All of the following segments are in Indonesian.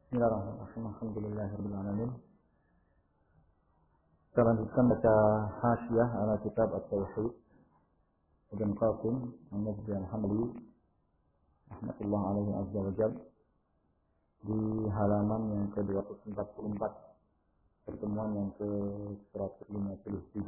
Bismillahirrahmanirrahim. Alhamdulillahirabbil alamin. Kita lanjutkan baca Hasyiyah ala kitab At-Tauhid Ibn Qasim An-Najdi Al-Hamli rahmatullah alaihi azza wa jalla di halaman yang ke-244, pertemuan yang ke-153.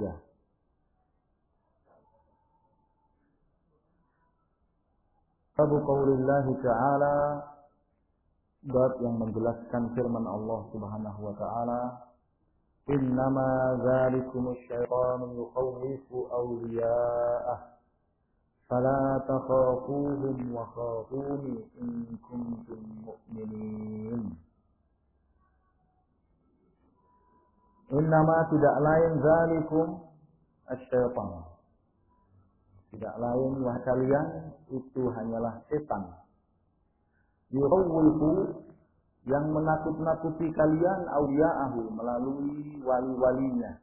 Babu qaulillah ta'ala, bab yang menjelaskan firman Allah Subhanahu wa taala, innama dzalikumus syaitanu yukhawwifu awliya'ah fala takhafuhum wa khafuni in kuntum mu'minin. Innama, tidak lain, dzalikum asy-syaitan, tidak lain wahai kalian, itu hanyalah setan. Yukhawwifu, yang menakut-nakuti kalian, awliya'ahu, melalui wali-walinya.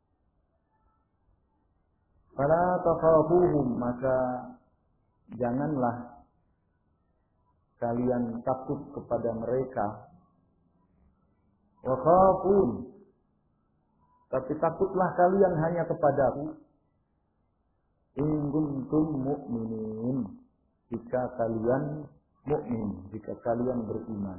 Fala takhafuhum, maka janganlah kalian takut kepada mereka. Wa khafun, tapi takutlah kalian hanya kepadaku. In kuntum mu'minin, jika kalian mukmin, jika kalian beriman.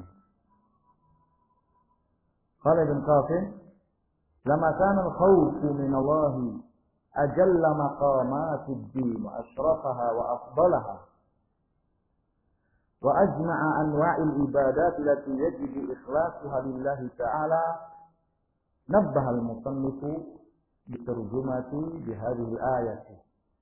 Qala Ibn Qasim, lama kana al-khawfu min Allah ajalla maqamatid din wa ashrafaha wa afdalaha wa ajma'a anwa'il ibadat allati yajibu ikhlasuha lillahi ta'ala, nabbaha al-musannifu bitarjumati bihadhihi ayati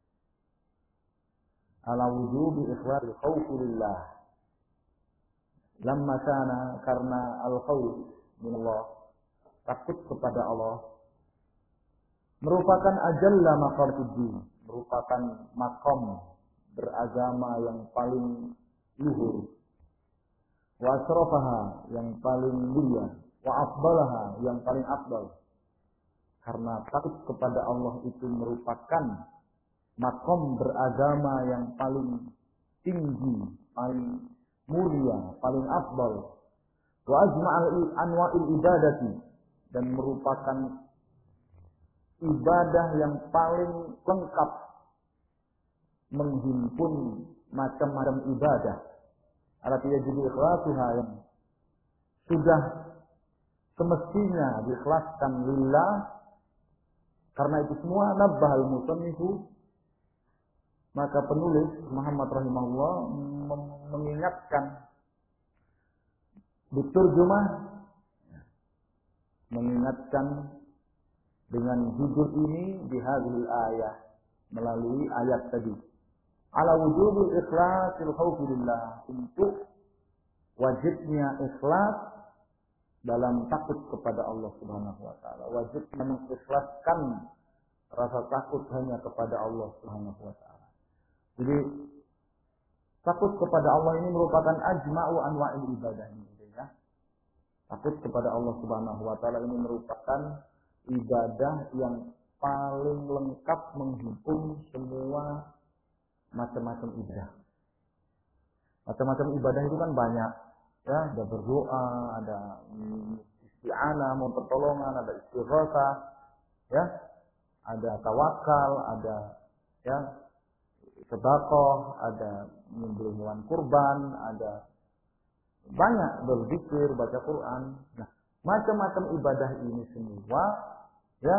ala wujubi ikhlasil khawfi lillah. Lamma kana, karena al-khawf min Allah, takut kepada Allah, merupakan ajalla maqamatid, merupakan makom beragama yang paling luhur, wa asrafaha, yang paling mulia, wa afdalaha, yang paling afdal. Karena takut kepada Allah itu merupakan makom beragama yang paling tinggi, paling mulia, paling afdal. Wa ajma'al anwa'il ibadati, dan merupakan ibadah yang paling lengkap, menghimpun macam-macam ibadah. Artinya jadi ikhlasuha, yang sudah semestinya diikhlaskan lillah. Karena itu semua, nabbahal musannifu, maka penulis Muhammad rahimahullah mengingatkan, biturjumah, mengingatkan dengan judul ini di hadhil ayah, melalui ayat tadi, ala wujubil ikhlasil khawfi lillah, untuk wajibnya ikhlas dalam takut kepada Allah Subhanahu wa taala, wajibnya mengikhlaskan rasa takut hanya kepada Allah Subhanahu wa taala. Jadi takut kepada Allah ini merupakan ajma'u anwa'il ibadah ini, ya. Takut kepada Allah Subhanahu wa taala ini merupakan ibadah yang paling lengkap, menghimpun semua macam-macam ibadah. Macam-macam ibadah itu kan banyak, ya, ada berdoa, ada isti'anah, mohon pertolongan, ada istighatsah, ya, ada tawakal, ada, ya, sedekah, ada menyembelih hewan kurban, ada banyak berzikir, baca Quran. Nah, macam-macam ibadah ini semua, ya,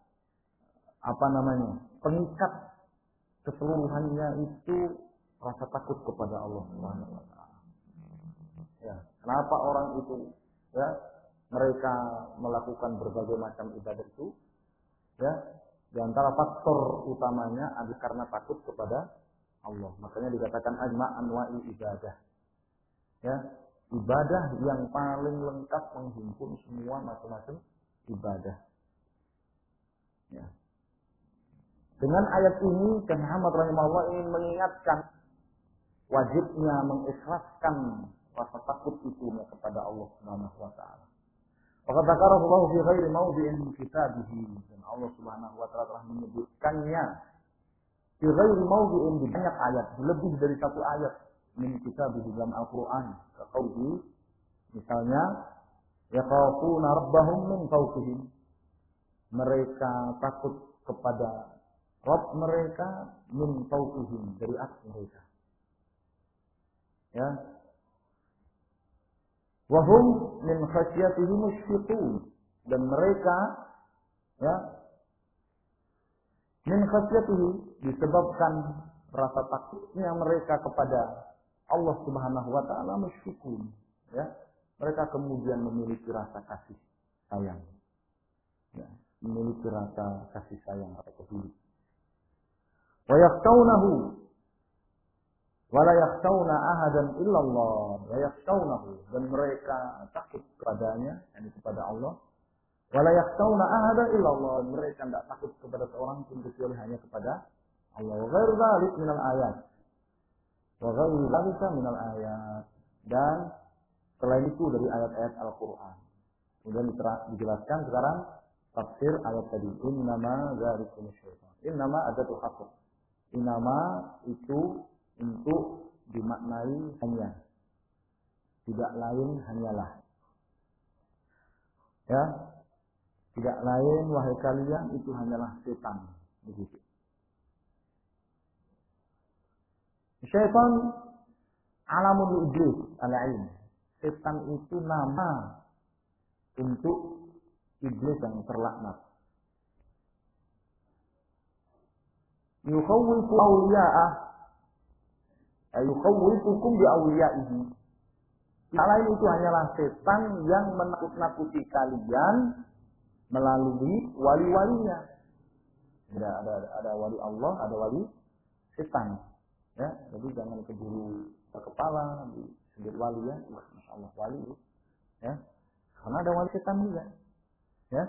pengikat keseluruhannya itu rasa takut kepada Allah Subhanahu wa taala. Ya, kenapa orang itu, ya, mereka melakukan berbagai macam ibadah itu, ya, di antara faktor utamanya adalah karena takut kepada Allah. Makanya dikatakan ajma' anwa'i ibadah. Ya, ibadah yang paling lengkap, menghimpun semua macam-macam ibadah. Ya. Dengan ayat ini, Syekh Muhammad rahimahullah ingin mengingatkan wajibnya mengikhlaskan rasa takut itu kepada Allah Subhanahu wa taala. Faqad dzakarahu Allah fi ghairi mawdi'in min kitabihi, dan Allah Subhanahu wa taala telah menyebutkannya fi ghairi mawdi'in, di banyak ayat, lebih dari satu ayat, min kitabihi dalam Al-Qur'an, kaqauli Misalnya, yakhafuna rabbahum min fawqihim. Mereka takut kepada Rabb mereka min fawqihim, dari atas mereka. Ya. Wa hum min khasyatihi musyfiqun, dan mereka ya min khasyatihi disebabkan rasa takutnya mereka kepada Allah Subhanahu wa taala musyfiqun, ya. Mereka kemudian memiliki rasa kasih sayang. Ya, memiliki rasa kasih sayang atau peduli. Wa yakhshawnahu wa la yakhshawna ahadan illallah, wa yakhshawnahu, dan mereka takut kepadanya, yakni kepada Allah. Wa la yakhshawna ahadan illallah, mereka tidak takut kepada seorang pun kecuali hanya kepada Allah. Wa ghairu dzalik minal ayat. Wa ghairu dzalika minal ayat, dan selain itu dari ayat-ayat Al-Qur'an. Kemudian dijelaskan sekarang tafsir ayat tadi. Innama dzalikum syaitan. Innama adatul hasr. Innama itu untuk dimaknai hanya. Tidak lain hanyalah. Ya. Tidak lain wahai kalian itu hanyalah setan. Begitu. Syaitan alamun iblis al-ain. Setan itu nama untuk iblis yang terlaknat. Yukhawwifu awliya'ah, yukhawwifukum bi awliyaihi. Yang lain itu hanyalah setan yang menakut-nakuti kalian melalui wali-walinya. Ada wali Allah, ada wali setan. Ya, jadi jangan keburu berkepala disebut wali, ya. Masya Allah, wali, ya. Karena ada wali setan juga, ya.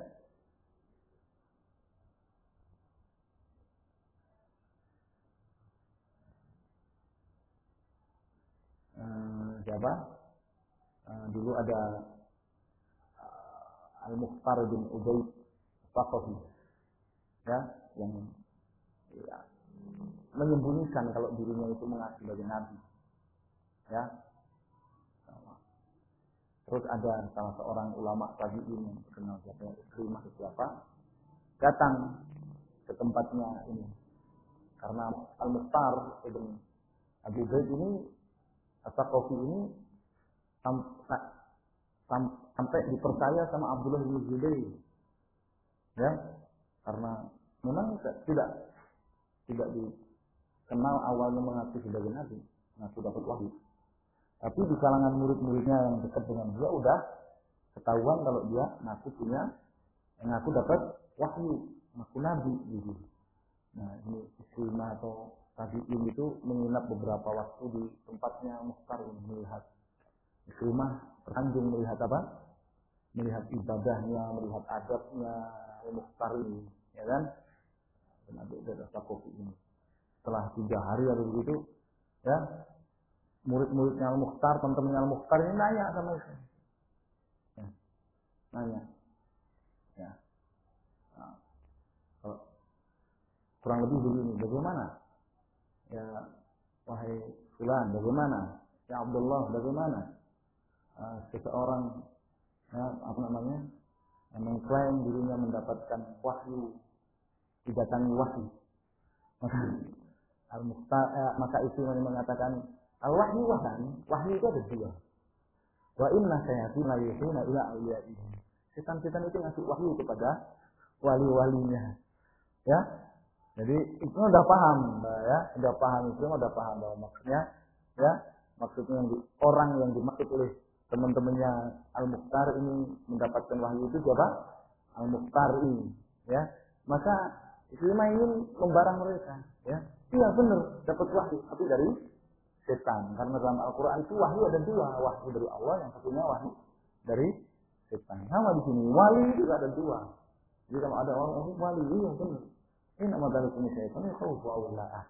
Siapa? Dulu ada Al-Mukhtar bin Ubaid Thaqafi, ya, yang ya, menyembunyikan kalau dirinya itu mengaku sebagai nabi, ya. Terus ada salah seorang ulama tabi'in yang terkenal, siapa, datang ke tempatnya ini, karena Al-Mukhtar ibn Abu Zaid ini, At-Thaqafi ini sampai dipercaya sama Abdullah bin Zubair, ya, karena memang tidak dikenal awalnya mengaku sebagai nabi, mengaku dapat wahyu. Tapi di kalangan murid-muridnya yang dekat dengan dia udah ketahuan kalau dia ngaku dapat wahyu, ngaku nabi gitu. Nah, ini Islimah atau tabi'in itu menginap beberapa waktu di tempatnya Mukhtar ini, melihat Islimah tersanjung melihat apa? Melihat ibadahnya, melihat adabnya Mukhtar ini, ya kan? Dan ada Thaqafi ini. Setelah 3 hari atau begitu, ya, murid-muridnya Al-Mukhtar, teman-temannya Al-Mukhtar ini nanya sama saya. Ya, nanya. Ya. Nah, kurang lebih begini, bagaimana? Ya, wahai fulan, bagaimana? Ya Abdullah, bagaimana? Seseorang, ya, yang mengklaim dirinya mendapatkan wahyu, didatangi wahyu. Maka Al-Mukhtar, maka Islimah mengatakan, al-wahyu wahyu itu ada 2. Wa inna sayatin la yuhuna ila awliyaihi. Setan-setan itu ngasih wahyu kepada wali-walinya. Ya. Jadi itu udah paham, ya, udah paham bahwa maksudnya, ya, maksudnya orang yang dimaksud oleh teman-temannya Al-Mukhtar ini mendapatkan wahyu itu siapa? Al-Mukhtar ini, ya. Maka Islimah ingin membarang mereka, ya. Iya benar, dapat wahyu, tapi dari setan. Karena dalam Al-Quran itu wahyu ada 2, wahyu dari Allah, yang satunya wahyu dari setan. Sama di sini, wali juga ada 2. Jadi kalau ada orang wali, iya benar. Ini nama dari sini setan, ya khawfu awla'ah.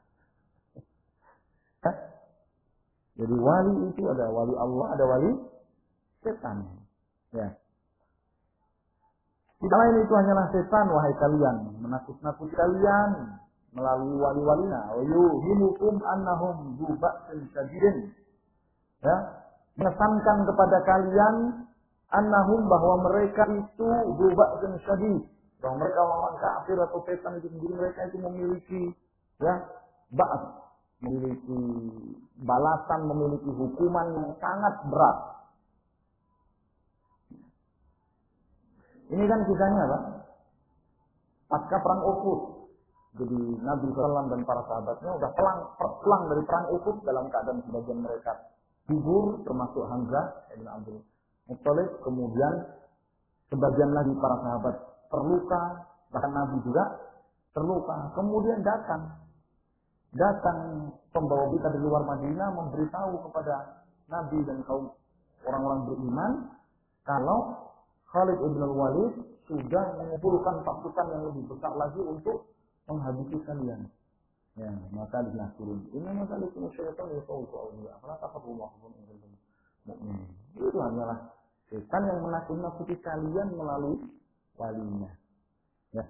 Jadi wali itu ada wali Allah, ada wali setan. Ya. Tidak lain itu hanyalah setan, wahai kalian, menakut-nakuti kalian melalui wali-walinya. Yuhimukum annahum dzuba'in syadidin. Ya, mengesankan kepada kalian annahum, bahwa mereka itu dzuba'sun syadid, bahwa mereka orang kafir atau setan itu sendiri, mereka itu memiliki ya ba'as, memiliki balasan, memiliki hukuman yang sangat berat. Ini kan kisahnya apa? Pasca perang Uhud. Jadi Nabi SAW dan para sahabatnya udah pulang dari perang Uhud dalam keadaan sebagian mereka gugur, termasuk Hamzah bin Abdul Muttalib. Kemudian sebagian lagi para sahabat terluka, bahkan Nabi juga terluka. Kemudian datang pembawa berita dari luar Madinah memberitahu kepada Nabi dan kaum orang-orang beriman kalau Khalid ibn al-Walid sudah mengumpulkan pasukan yang lebih besar lagi untuk menghabisi kalian. Ya, maka dia turun. Ini masalah itu syaitan ya tahu ya. Apa takabullah mu'min. Itu hanyalah setan yang menakut-nakuti kalian melalui walinya. Ya.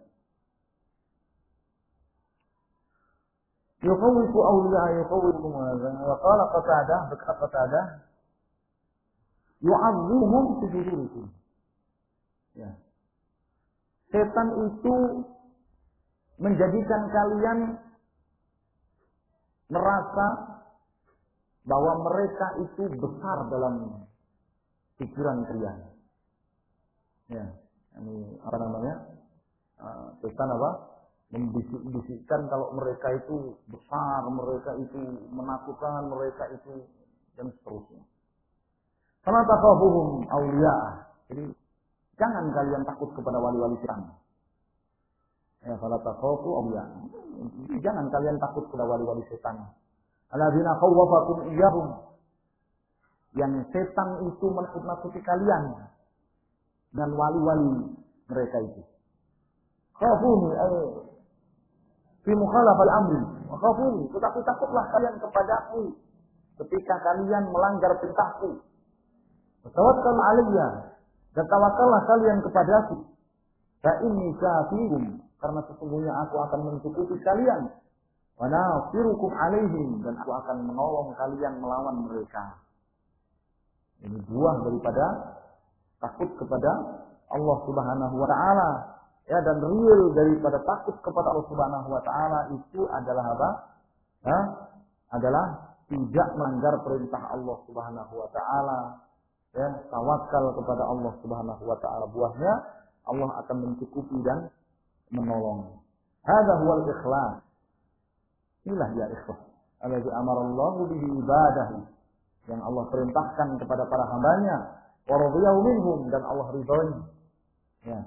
Yukhawwifu awliya yukhawwifukum wa qala Qatadah, berkata Qatadah, yu'azzimuhum fi sudurikum. Ya. Setan itu menjadikan kalian merasa bahwa mereka itu besar dalam pikiran kalian. Ya, ini apa namanya? Setan apa? Membisik-bisikkan kalau mereka itu besar, mereka itu menakutkan, mereka itu dan seterusnya. Karena takhafuhum awliya. Jadi jangan kalian takut kepada wali-wali setan. Ya, fala takhafu awliya. Jangan kalian takut kepada wali-wali setan. Alladzina khawwafakum iyyahum. Yang setan itu menakut-nakuti kalian dan wali-wali mereka itu. Khafuni ay fi mukhalafal amri. Khafuni, takutlah kalian kepadaku ketika kalian melanggar perintahku. Tawakkal alayya, dan tawakallah kalian kepadaku. Fa inni syafihum, karena sesungguhnya aku akan mencukupi kalian. Wa nasirukum alaihim, dan aku akan menolong kalian melawan mereka. Ini buah daripada takut kepada Allah Subhanahu wa taala. Ya, dan real daripada takut kepada Allah Subhanahu wa taala itu adalah apa? Adalah tidak melanggar perintah Allah Subhanahu wa taala. Ya, tawakal kepada Allah Subhanahu wa taala, buahnya Allah akan mencukupi dan menolong. Hadza huwal ikhlas. Inilah ya ikhlas. Allazi amara Allah bihi ibadahu. Yang Allah perintahkan kepada para hambanya, wa radiyahu minhum, dan Allah ridhoi. Ya.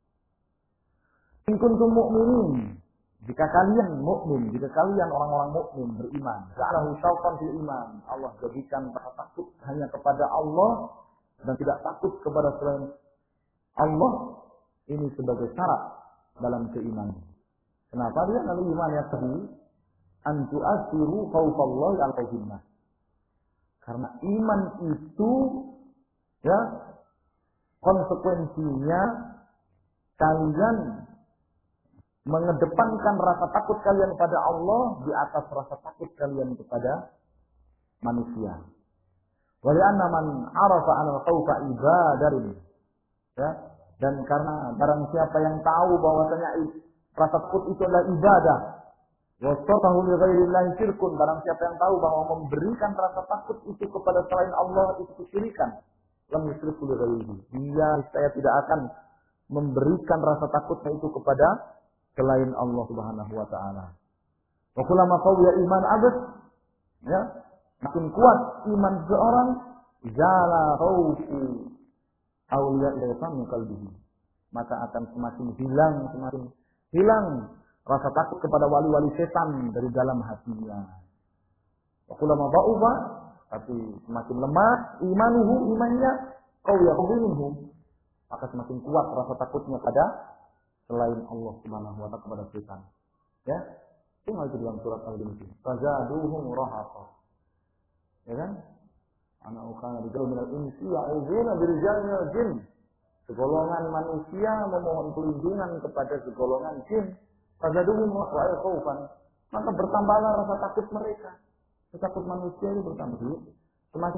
In kuntum mu'minin, jika kalian mukmin, jika kalian orang-orang mukmin beriman, ja'alahu syauqan fil iman, Allah jadikan rasa takut hanya kepada Allah dan tidak takut kepada selain Allah, ini sebagai syarat dalam keimanan. Kenapa dia lalu iman ya tadi? An tu'athiru khawfallahi al-khawfinnas. Karena iman itu ya konsekuensinya kalian mengedepankan rasa takut kalian kepada Allah di atas rasa takut kalian kepada manusia. Wa li'anna man 'arafa 'anal khawfa ibadatun. Ya, dan karena barang siapa yang tahu bahwasanya rasa takut itu adalah ibadah, wa satahu li ghairillahi syirkun, barang siapa yang tahu bahwa memberikan rasa takut itu kepada selain Allah itu kesyirikan, lam yusyriku li ghairihi, dia saya tidak akan memberikan rasa takutnya itu kepada selain Allah Subhanahu wa taala. Wa kullama qawiya iman 'abd, ya, makin kuat iman seorang, zala khaufu awliya ilaihi min qalbihi, maka akan semakin hilang rasa takut kepada wali-wali setan dari dalam hatinya. Wa kullama dha'ufa, tapi semakin lemah imannya, qawiya minhum, maka semakin kuat rasa takutnya pada selain Allah Subhanahu wa taala, kepada setan. Ya. Tinggal di dalam surat Al-Jin. Fazaduhum rahaqa. Ya kan? Ana ukana bijalu minal insi ya'udzuuna birijalin minal jin. Segolongan manusia memohon perlindungan kepada segolongan jin. Fazaduhum rahaqa khaufan. Maka bertambahlah rasa takut mereka. Rasa takut manusia itu bertambah. Semakin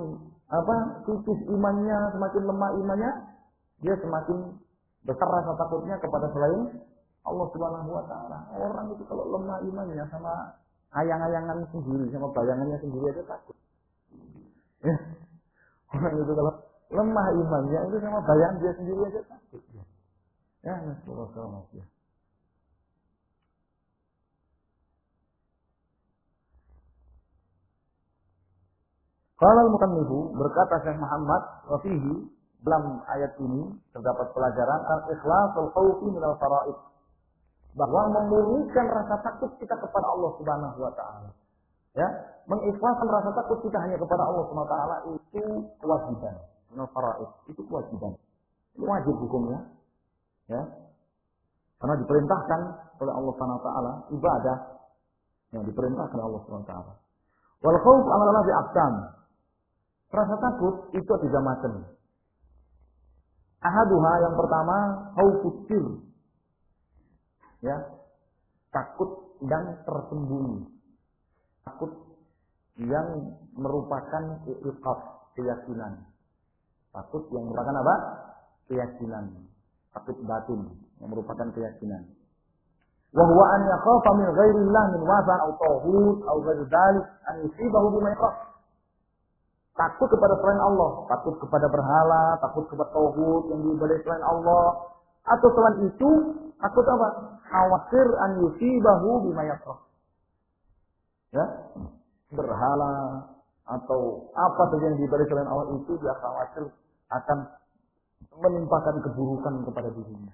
tipis imannya, semakin lemah imannya, dia semakin besar rasa takutnya kepada selain Allah Subhanahu wa taala. Orang itu kalau lemah imannya sama ayang-ayangan sendiri, sama bayangannya sendiri aja takut. Ya. Orang itu kalau lemah imannya itu sama bayangan dia sendiri aja takut. Ya, Rasulullah ya. Qala al-mutannifu, berkata Syekh Muhammad wa fihi, dalam ayat ini terdapat pelajaran al-ikhlasul khaufi min al-fara'id, bahwa memurnikan rasa takut kita kepada Allah Subhanahu wa taala. Ya, mengikhlaskan rasa takut kita hanya kepada Allah Subhanahu wa taala itu kewajiban. Min al-fara'id, itu kewajiban. Itu wajib hukumnya. Ya. Karena diperintahkan oleh Allah Subhanahu wa taala ibadah yang diperintahkan oleh Allah Subhanahu wa taala. Wal khauf amala bi aqsam. Rasa takut itu 3 macam. Ahaduha, yang pertama, khaufus sir. Ya. Takut yang tersembunyi. Takut yang merupakan iqab, keyakinan. Takut yang merupakan apa? Keyakinan. Takut batin yang merupakan keyakinan. Wa huwa an yakhafa min ghairillah min wafa' aw tawhid aw ghairi dzalik an yusibahu bima yakhaf. Takut kepada selain Allah, takut kepada berhala, takut kepada tauhid yang diibadahi selain Allah, atau selain itu takut apa? Khawatir an yusibahu bima yakrah. Ya, berhala atau apa saja yang diibadahi selain Allah itu dia khawatir akan menimpakan keburukan kepada dirinya.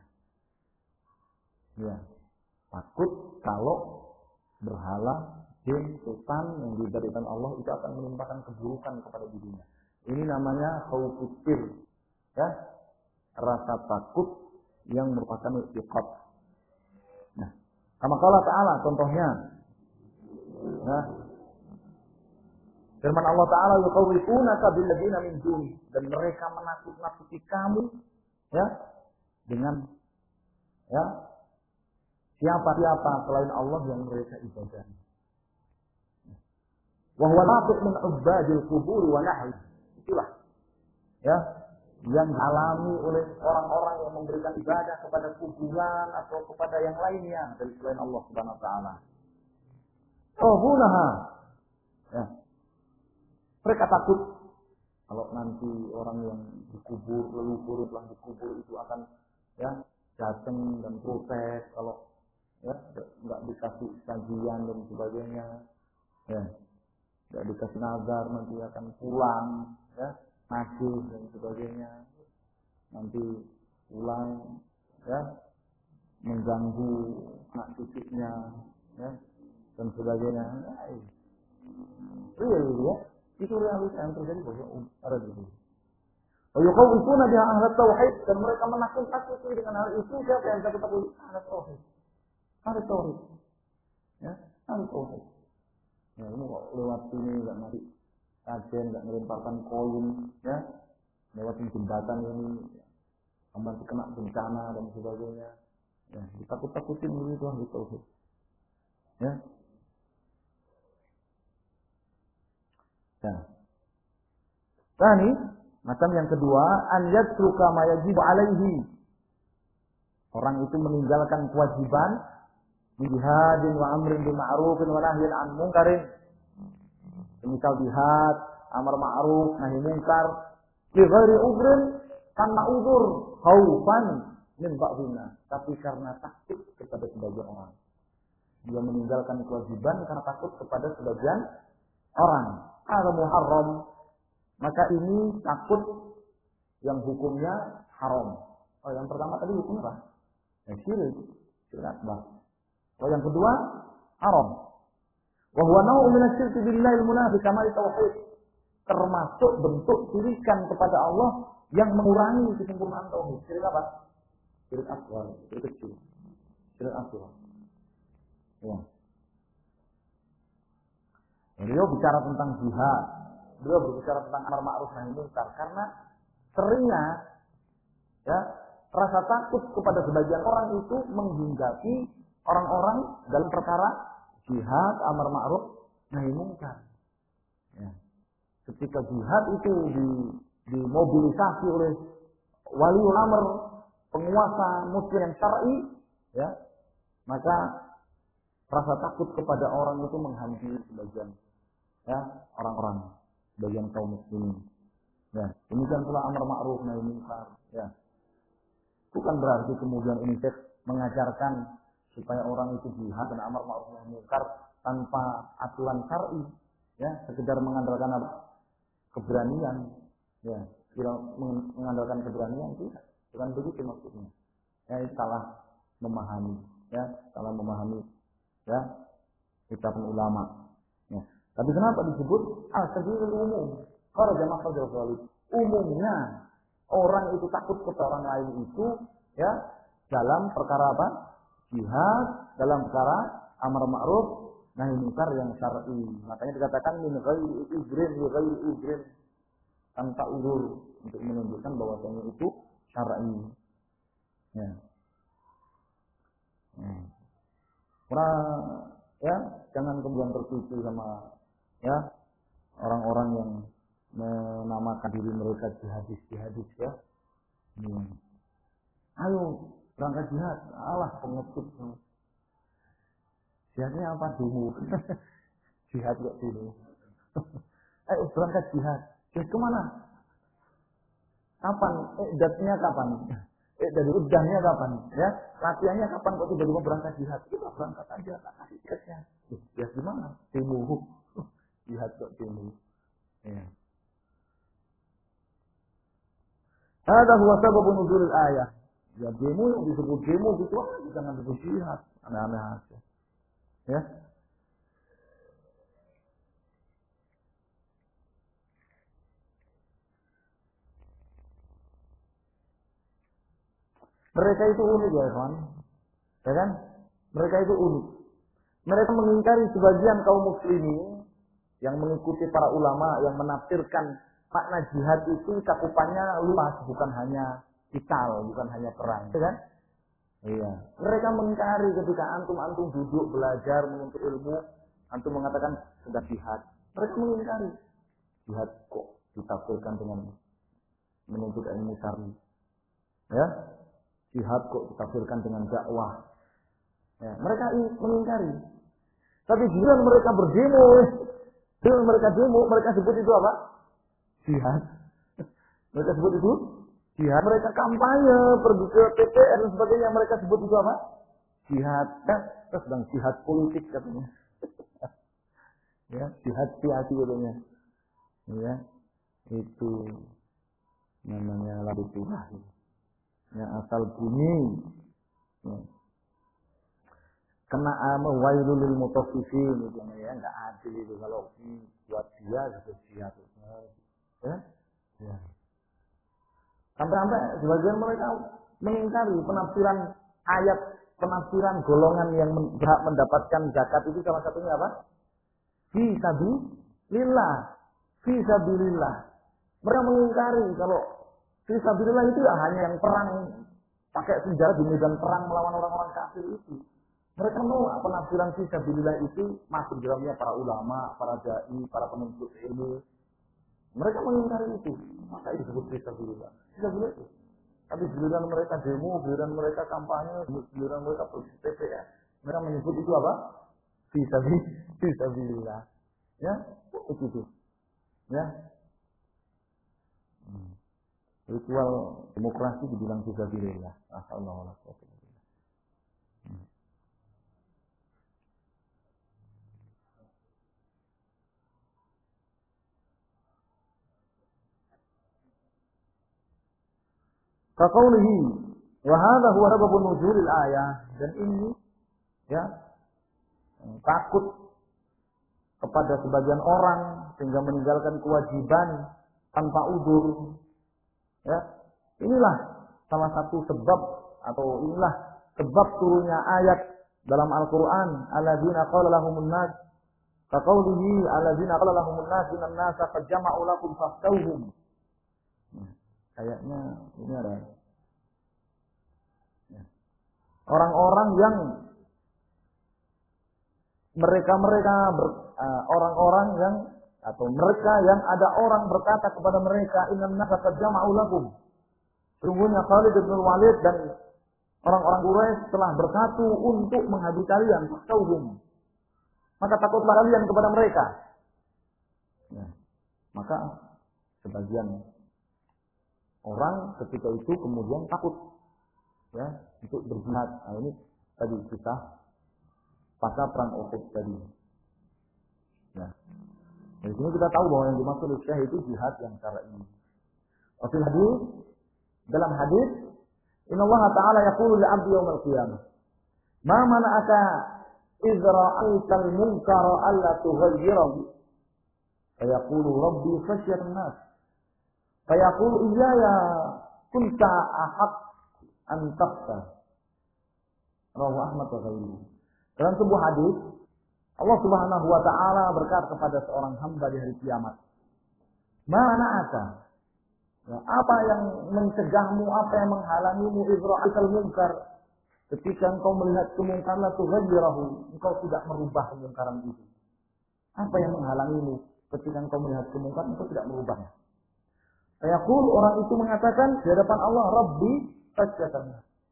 Ya, takut kalau berhala, jin, setan yang diberikan Allah itu akan menimpakan keburukan kepada dirinya. Ini namanya khaufus sir. Ya, rasa takut yang merupakan iqab. Nah, kama qala ta'ala, contohnya. Nah, firman Allah Ta'ala, yukhawwifunaka billadzina min duni, dan mereka menakut-nakuti kamu ya dengan ya siapa-siapa selain Allah yang mereka ibadahi. Wa huwa nafiq min ubadil qubur wa nahwi. Itulah ya yang alami oleh orang-orang yang memberikan ibadah kepada kuburan atau kepada yang lainnya dari selain Allah Subhanahu wa taala. Tauhunaha. Ya. Mereka takut kalau nanti orang yang dikubur, leluhur telah dikubur itu akan ya datang dan protes kalau ya enggak dikasih kajian dan sebagainya. Ya. Enggak dikasih nazar nanti akan pulang ya, najis dan sebagainya. Nanti pulang ya mengganggu anak cucunya ya dan sebagainya. Real ya. Itu realita yang terjadi pada para dulu. Yukhawifuna biha ahlat tauhid, dan mereka menakut-nakuti dengan hal itu siapa yang takut-takut? Ahlat tauhid. Ahlat tauhid. Ya, ahlat tauhid. Ya, ini kok lewat sini enggak mati kajian, enggak melemparkan koin, ya. Lewat jembatan ini sampai kena bencana dan sebagainya. Ya, ditakut-takutin begitu ahli tauhid. Ya. Nah. Tani, macam yang kedua, an yatruka ma yajibu alaihi. Orang itu meninggalkan kewajiban jihadin wa amrin bil ma'rufin wa nahyin 'anil munkarin. Misal jihad, amar ma'ruf, nahi munkar, li ghairi udhrin, tanpa udzur, khaufan min ba'dina, tapi karena takut kepada sebagian orang. Dia meninggalkan kewajiban karena takut kepada sebagian orang. Al-muharram, maka ini takut yang hukumnya haram. Oh, yang pertama tadi hukumnya apa? Syirik, syirik akbar. Oh, yang kedua haram. Wa huwa naw'un min asy-syirki billahi al-munafi kama tauhid. Termasuk bentuk syirikan kepada Allah yang mengurangi kesempurnaan tauhid. Syirik apa? Syirik akbar, syirik kecil. Syirik akbar. Ya. Beliau bicara tentang jihad, beliau berbicara tentang amar ma'ruf nahi munkar karena seringnya ya rasa takut kepada sebagian orang itu menghinggapi orang-orang dalam perkara jihad, amar ma'ruf nahi munkar. Ya. ketika jihad itu dimobilisasi oleh waliul amr, penguasa muslim yang syar'i, ya, maka rasa takut kepada orang itu menghampiri sebagian, ya, orang-orang, sebagian kaum muslimin. Ya, demikian pula amar ma'ruf nahi munkar, ya. Bukan berarti kemudian ini mengajarkan supaya orang itu jihad dan amar ma'ruf nahi munkar tanpa aturan syar'i, ya, sekedar mengandalkan apa? Keberanian, ya, mengandalkan keberanian itu bukan begitu maksudnya. Ya, itu salah memahami, ya, salah memahami, ya, ucapan ulama. Ya. Tapi kenapa disebut al-sabilul umum? Kalau jamaah khawalid, umumnya orang itu takut kepada orang lain itu, ya, dalam perkara apa? Jihad, dalam perkara amar ma'ruf nahi munkar yang syar'i. Makanya dikatakan min ghairi uzrin, tanpa uzur, untuk menunjukkan bahwasanya itu syar'i. Ya. Karena, ya, jangan kemudian tertipu sama, ya, orang-orang yang menamakan diri mereka jihadis, ya. Ayo berangkat jihad, alah pengecut. Jihadnya apa dulu? Jihad kok dulu. Ayo berangkat jihad. Jihad kemana? Kapan? Datanya kapan? Dari udahnya kapan? Ya, latihannya kapan? Kok tiba-tiba berangkat jihad? Kita berangkat aja, tak kasih tiketnya. Jihad gimana? Demo. Jihad kok demo. Ya. Ada huwa sababun nuzulil ayah. Ya, demo yang disebut demo gitu aja, jangan disebut jihad. Aneh-aneh aja. Ya. Mereka itu unik ya, kawan. Ya kan? Mereka itu unik. Mereka mengingkari sebagian kaum muslimin yang mengikuti para ulama yang menafsirkan makna jihad itu cakupannya luas, bukan hanya vital, bukan hanya perang, ya kan? Iya. Mereka mengingkari ketika antum duduk belajar menuntut ilmu, antum mengatakan sedang jihad. Mereka mengingkari jihad kok ditafsirkan dengan menuntut ilmu syar'i. Ya, jihad kok ditafsirkan dengan dakwah. Ya, mereka mengingkari. Tapi jika mereka berdemo, mereka sebut itu apa? Jihad. Mereka sebut itu jihad. Mereka kampanye, pergi ke PTR dan sebagainya. Mereka sebut itu apa? Jihad. Terus sedang jihad politik katanya. Ya, jihad siyasi katanya. Ya, itu namanya labu turah. Ya, asal bunyi. Ya. Kena wailul lil mutaffifin gitu ya, enggak adil itu kalau buat dia gitu jihad. Ya. Ya. Sampai-sampai sebagian mereka mengingkari penafsiran ayat, penafsiran golongan yang berhak mendapatkan zakat itu salah satunya apa? Fi sabilillah. Fi sabilillah. Mereka mengingkari kalau fi sabilillah itu ya hanya yang perang pakai senjata di medan perang melawan orang-orang kafir itu. Mereka menolak penafsiran fi sabilillah itu masuk dalamnya para ulama, para dai, para penuntut ilmu. Mereka mengingkari itu, maka itu disebut fi sabilillah. Tidak itu. Tapi giliran mereka demo, giliran mereka kampanye, giliran mereka pergi PTR, mereka menyebut itu apa? Fi sabilillah. Ya, itu. Ya. Ritual demokrasi dibilang fi sabilillah. Alhamdulillah. Kaqaulihi wa hadha huwa sababun nuzulil ayah, dan ini ya takut kepada sebagian orang sehingga meninggalkan kewajiban tanpa udzur. Ya, inilah salah satu sebab atau inilah sebab turunnya ayat dalam Al-Qur'an, alladzina qala lahumun nas, kaqaulihi alladzina qala lahumun nas innan nasa qad jama'u lakum fakhshawhum. Kayaknya ini ada orang-orang yang orang-orang yang atau mereka yang ada orang berkata kepada mereka, innan nasa qad jama'u lakum. Sungguhnya Khalid bin Walid dan orang-orang Quraisy telah bersatu untuk menghadapi kalian, fakhshawhum. Maka takutlah kalian kepada mereka. Ya. Maka sebagian orang ketika itu kemudian takut, ya, untuk berjihad. Nah, ini tadi kita pasca perang Uhud tadi. Ya. Dari sini kita tahu bahwa yang dimaksud syahid itu jihad yang syar'i. Fil hadis, dalam hadis, Inna Allah Ta'ala yaqulu li 'abdi yaumil qiyamah, ma mana'aka idh ra'aital munkara alla tughayyirahu? Fayaqulu rabbi khasyatan nas. Fayaqulu iyaya kunta ahaq an taqta. Rawahu Ahmad wa ghairuhu. Dalam sebuah hadis, Allah Subhanahu wa Ta'ala berkata kepada seorang hamba di hari kiamat, mana aka? Ya, apa yang mencegahmu, apa yang menghalangimu izra'atul munkar? Ketika engkau melihat kemungkaran la tughayyirahu, engkau tidak merubah kemungkaran itu. Apa yang menghalangimu ketika engkau melihat kemungkaran, engkau tidak merubahnya? Fayaqul, orang itu mengatakan di hadapan Allah, Rabbi khasyatan.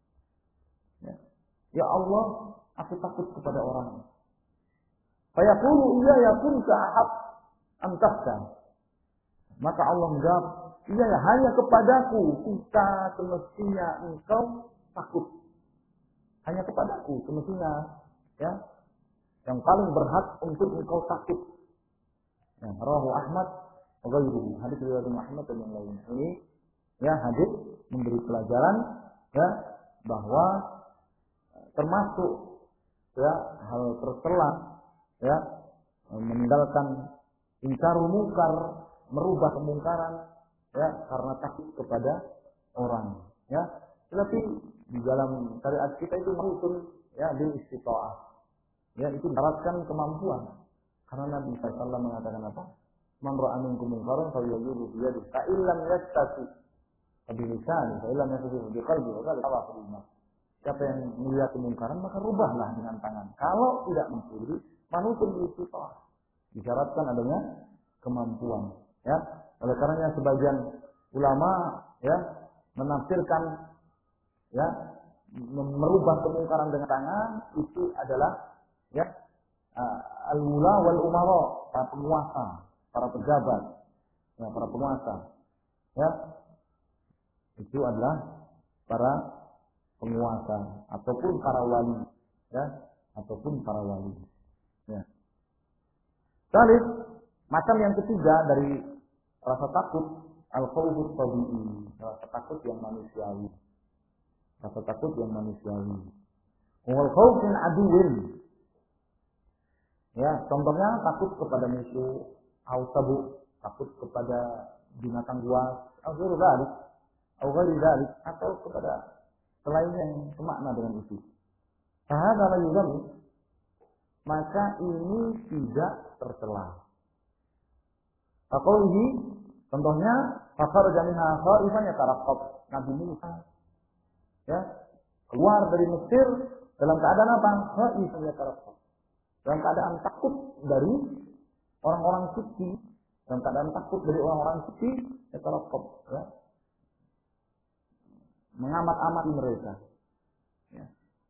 Ya Allah, aku takut kepada orang. Fayaqulu iya ya kunta ahab antakta. Maka Allah menjawab, iya ya, hanya kepadaku kita semestinya engkau takut. Hanya kepadaku semestinya, ya, yang paling berhak untuk engkau takut. Ya, rawahu Ahmad wa ghairuhu. Hadis riwayat Ahmad dan yang lain. Ini ya hadis memberi pelajaran, ya, bahwa termasuk, ya, hal tercela, ya, meninggalkan ingkarul munkar, merubah kemungkaran, ya, karena takut kepada orang, ya. Tetapi di dalam syariat kita itu merupakan, ya, bil istita'ah, ya, itu mensyaratkan kemampuan. Karena Nabi SAW mengatakan apa? Man ra'a minkum munkaran falyughayyirhu bi yadihi, fa illam yastati bi lisanihi, fa illam yastati bi qalbihi, wa dzalika adhafu al-iman. Siapa yang melihat kemungkaran maka rubahlah dengan tangan. Kalau tidak mampu, manusia istita'ah. Disyaratkan adanya kemampuan, ya. Oleh karenanya sebagian ulama, ya, menafsirkan, ya, merubah kemungkaran dengan tangan itu adalah, ya, al-wula wal umara, para penguasa, para pejabat, ya, para penguasa, ya, itu adalah para penguasa ataupun para wali, ya, ataupun para wali, ya. Salih, macam yang ketiga dari rasa takut, al-khawfut tabi'i, rasa takut yang manusiawi. Rasa takut yang manusiawi. Wal khawf min aduwwin. Ya, contohnya takut kepada musuh, au sabu, takut kepada binatang buas, au ghairi dzalik, atau kepada selain yang semakna dengan itu. Fahadha la yuzam, maka ini tidak tercela. Faqaulihi, contohnya, fakharaja minha khaifan yataraqqab. Nabi Musa, ya, keluar dari Mesir dalam keadaan apa? Khaifan yataraqqab. Dalam keadaan takut dari orang-orang suci, dalam keadaan takut dari orang-orang suci, yataraqqab, ya, mengamat-amati mereka. Ya.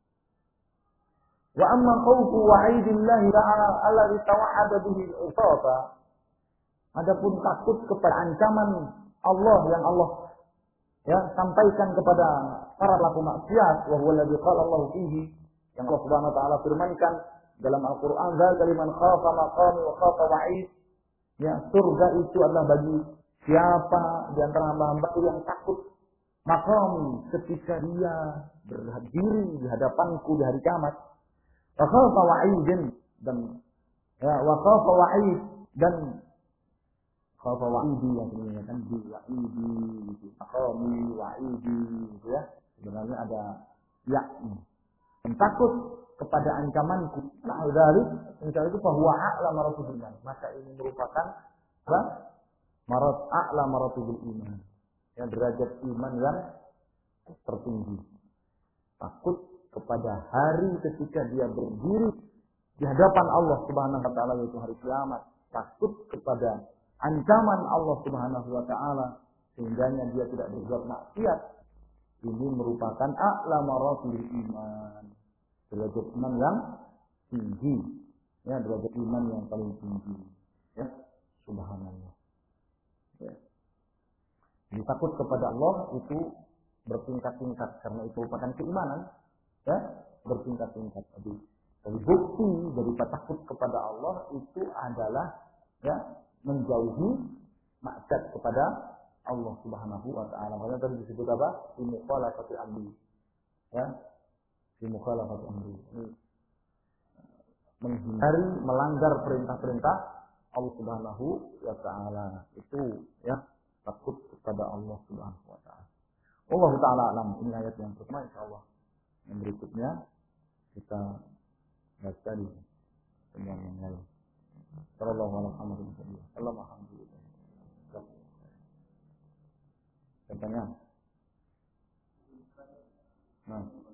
Wa amma khawfu wa'idillahi ta'ala alladhi tawa'ada bihi al-usata. Adapun takut kepada ancaman Allah yang Allah, ya, sampaikan kepada para pelaku maksiat, wa huwa alladhi qala Allah fihi, yang Allah Subhanahu wa taala firmankan dalam Al-Qur'an, dzalika liman khafa maqami wa khafa wa'id. Ya, surga itu adalah bagi siapa di antara hamba-hamba yang takut maqami, ketika dia berdiri di hadapanku di hari kiamat. Wa khafa wa'idin, dan, ya, wa khafa wa'id, dan khafa wa'idi, yang sebenarnya kan di wa'idi gitu. Maqami wa'idi gitu, ya. Sebenarnya ada ya. Dan takut kepada ancamanku. Nah, dari misalnya itu bahwa a'la maratibul iman. Maka ini merupakan apa? A'la maratibul iman. Yang derajat iman yang tertinggi. Takut kepada hari ketika dia berdiri di hadapan Allah Subhanahu wa taala, yaitu hari kiamat. takut kepada ancaman Allah Subhanahu wa taala sehingga dia tidak berbuat maksiat, ini merupakan a'la maratil iman. Derajat iman yang tinggi. Ya, derajat iman yang paling tinggi. Ya, subhanallah. Ya. Jadi takut kepada Allah itu bertingkat-tingkat karena itu merupakan keimanan. Ya, bertingkat-tingkat. Jadi bukti dari takut kepada Allah itu adalah ya menjauhi maksiat kepada Allah Subhanahu wa taala. Makanya tadi disebut apa? Fi mukhalafati amri. Ya. Fi mukhalafati amri. Menghindari melanggar perintah-perintah Allah Subhanahu wa taala. Itu ya takut kepada Allah Subhanahu wa taala. Allah taala alam. Ini ayat yang pertama insyaallah. Yang berikutnya kita baca di yang lain. Sallallahu alaihi wasallam. Alhamdulillah. Pertanyaan. Nah.